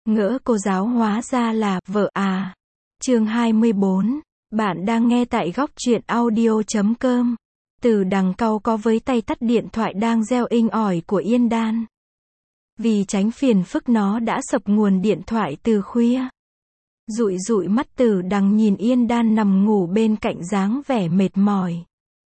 Ngỡ cô giáo hóa ra là vợ à. Chương 24. Bạn đang nghe tại góc truyện audio.com. Từ đằng cau có với tay tắt điện thoại đang reo inh ỏi của Yên Đan. Vì tránh phiền phức nó đã sập nguồn điện thoại từ khuya. Dụi dụi mắt Từ đằng nhìn Yên Đan nằm ngủ bên cạnh dáng vẻ mệt mỏi.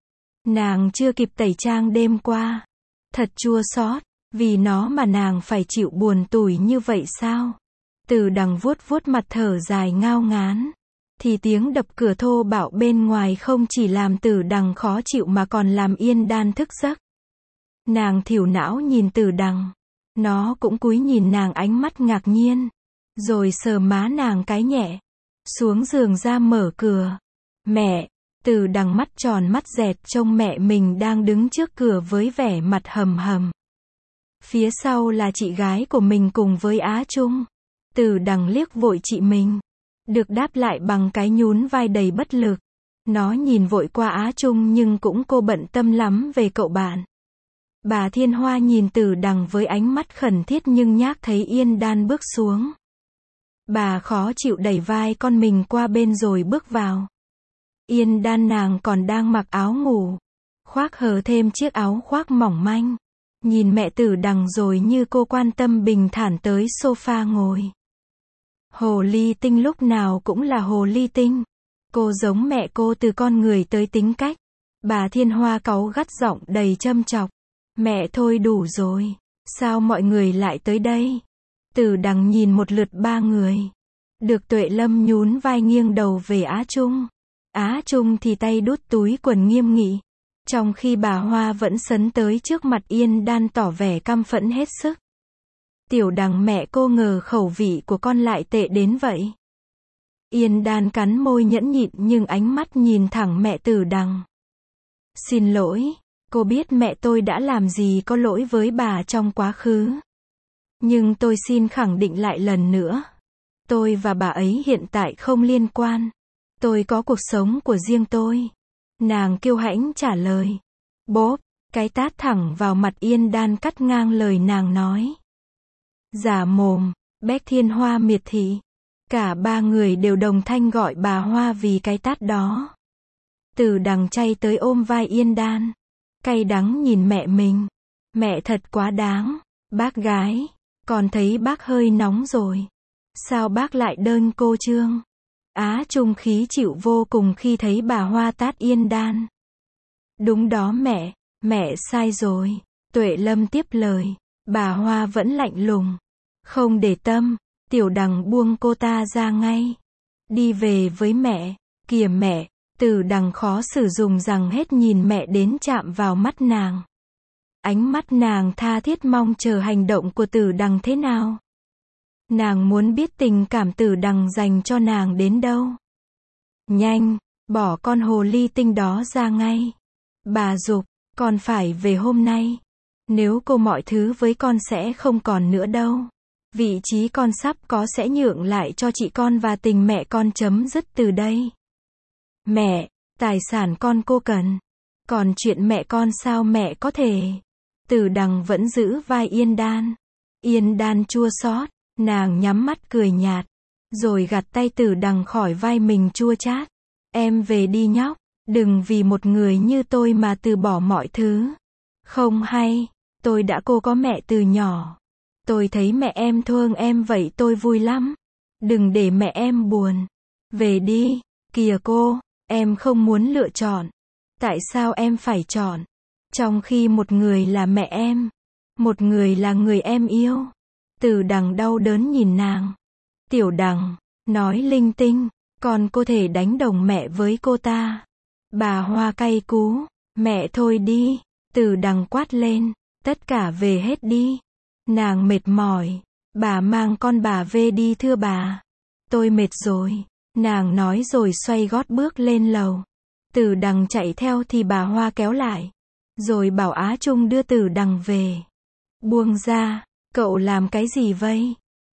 Nàng chưa kịp tẩy trang đêm qua. Thật chua xót, vì nó mà nàng phải chịu buồn tủi như vậy sao? Từ đằng vuốt vuốt mặt thở dài ngao ngán. Thì tiếng đập cửa thô bạo bên ngoài không chỉ làm Từ đằng khó chịu mà còn làm Yên Đan thức giấc. Nàng thỉu não nhìn Từ đằng. Nó cũng cúi nhìn nàng ánh mắt ngạc nhiên. Rồi sờ má nàng cái nhẹ. Xuống giường ra mở cửa. Mẹ! Từ đằng mắt tròn mắt dẹt trông mẹ mình đang đứng trước cửa với vẻ mặt hầm hầm. Phía sau là chị gái của mình cùng với Á Trung. Từ đằng liếc vội chị mình. Được đáp lại bằng cái nhún vai đầy bất lực. Nó nhìn vội qua Á Trung nhưng cũng cô bận tâm lắm về cậu bạn. Bà Thiên Hoa nhìn Từ đằng với ánh mắt khẩn thiết nhưng nhác thấy Yên Đan bước xuống. Bà khó chịu đẩy vai con mình qua bên rồi bước vào. Yên Đan nàng còn đang mặc áo ngủ. Khoác hở thêm chiếc áo khoác mỏng manh. Nhìn mẹ Từ đằng rồi như cô quan tâm bình thản tới sofa ngồi. Hồ ly tinh lúc nào cũng là hồ ly tinh. Cô giống mẹ cô từ con người tới tính cách. Bà Thiên Hoa cáu gắt giọng đầy châm chọc. Mẹ thôi đủ rồi. Sao mọi người lại tới đây? Từ đằng nhìn một lượt ba người. Được Tuệ Lâm nhún vai nghiêng đầu về Á Trung. Á Trung thì tay đút túi quần nghiêm nghị. Trong khi bà Hoa vẫn sấn tới trước mặt Yên Đan tỏ vẻ căm phẫn hết sức. Tiểu đằng mẹ cô ngờ khẩu vị của con lại tệ đến vậy. Yên Đan cắn môi nhẫn nhịn nhưng ánh mắt nhìn thẳng mẹ Từ đằng. Xin lỗi, cô biết mẹ tôi đã làm gì có lỗi với bà trong quá khứ. Nhưng tôi xin khẳng định lại lần nữa. Tôi và bà ấy hiện tại không liên quan. Tôi có cuộc sống của riêng tôi. Nàng kiêu hãnh trả lời. Bốp, cái tát thẳng vào mặt Yên Đan cắt ngang lời nàng nói. Giả mồm, Bách Thiên Hoa miệt thị. Cả ba người đều đồng thanh gọi bà Hoa vì cái tát đó. Từ đằng chay tới ôm vai Yên Đan. Cay đắng nhìn mẹ mình. Mẹ thật quá đáng. Bác gái, con thấy bác hơi nóng rồi. Sao bác lại đơn cô trương? Á Trung khí chịu vô cùng khi thấy bà Hoa tát Yên Đan. Đúng đó mẹ sai rồi. Tuệ Lâm tiếp lời. Bà Hoa vẫn lạnh lùng. Không để tâm, tiểu đằng buông cô ta ra ngay. Đi về với mẹ. Kìa mẹ, Từ đằng khó xử dùng rằng hết nhìn mẹ đến chạm vào mắt nàng. Ánh mắt nàng tha thiết mong chờ hành động của Từ đằng thế nào. Nàng muốn biết tình cảm Từ đằng dành cho nàng đến đâu. Nhanh, bỏ con hồ ly tinh đó ra ngay. Bà giục, con phải về hôm nay. Nếu cô mọi thứ với con sẽ không còn nữa đâu. Vị trí con sắp có sẽ nhượng lại cho chị con và tình mẹ con chấm dứt từ đây. Mẹ, tài sản con cô cần. Còn chuyện mẹ con sao mẹ có thể. Từ đằng vẫn giữ vai Yên Đan. Yên Đan chua xót. Nàng nhắm mắt cười nhạt. Rồi gạt tay Từ đằng khỏi vai mình chua chát. Em về đi nhóc. Đừng vì một người như tôi mà từ bỏ mọi thứ. Không hay. Tôi đã cô có mẹ từ nhỏ. Tôi thấy mẹ em thương em vậy tôi vui lắm. Đừng để mẹ em buồn. Về đi. Kìa cô, em không muốn lựa chọn. Tại sao em phải chọn? Trong khi một người là mẹ em. Một người là người em yêu. Từ đằng đau đớn nhìn nàng. Tiểu đằng, nói linh tinh. Còn cô thể đánh đồng mẹ với cô ta. Bà Hoa cay cú. Mẹ thôi đi. Từ đằng quát lên. Tất cả về hết đi. Nàng mệt mỏi. Bà mang con bà về đi thưa bà. Tôi mệt rồi. Nàng nói rồi xoay gót bước lên lầu. Từ đằng chạy theo thì bà Hoa kéo lại. Rồi bảo Á Trung đưa Từ đằng về. Buông ra. Cậu làm cái gì vậy?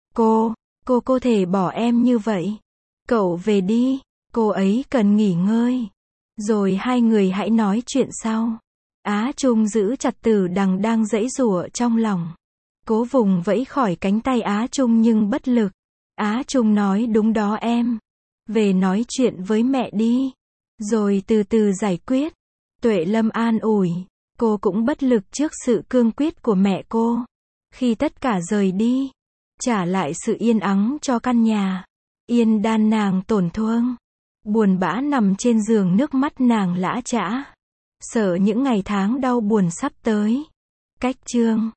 Cô thể bỏ em như vậy. Cậu về đi. Cô ấy cần nghỉ ngơi. Rồi hai người hãy nói chuyện sau. Á Trung giữ chặt Từ đằng đang giãy giụa trong lòng. Cố vùng vẫy khỏi cánh tay Á Trung nhưng bất lực. Á Trung nói đúng đó em. Về nói chuyện với mẹ đi. Rồi từ từ giải quyết. Tuệ Lâm an ủi. Cô cũng bất lực trước sự cương quyết của mẹ cô. Khi tất cả rời đi, trả lại sự yên ắng cho căn nhà. Yên Đan nàng tổn thương. Buồn bã nằm trên giường, nước mắt nàng lã chã. Sợ những ngày tháng đau buồn sắp tới. Cách chương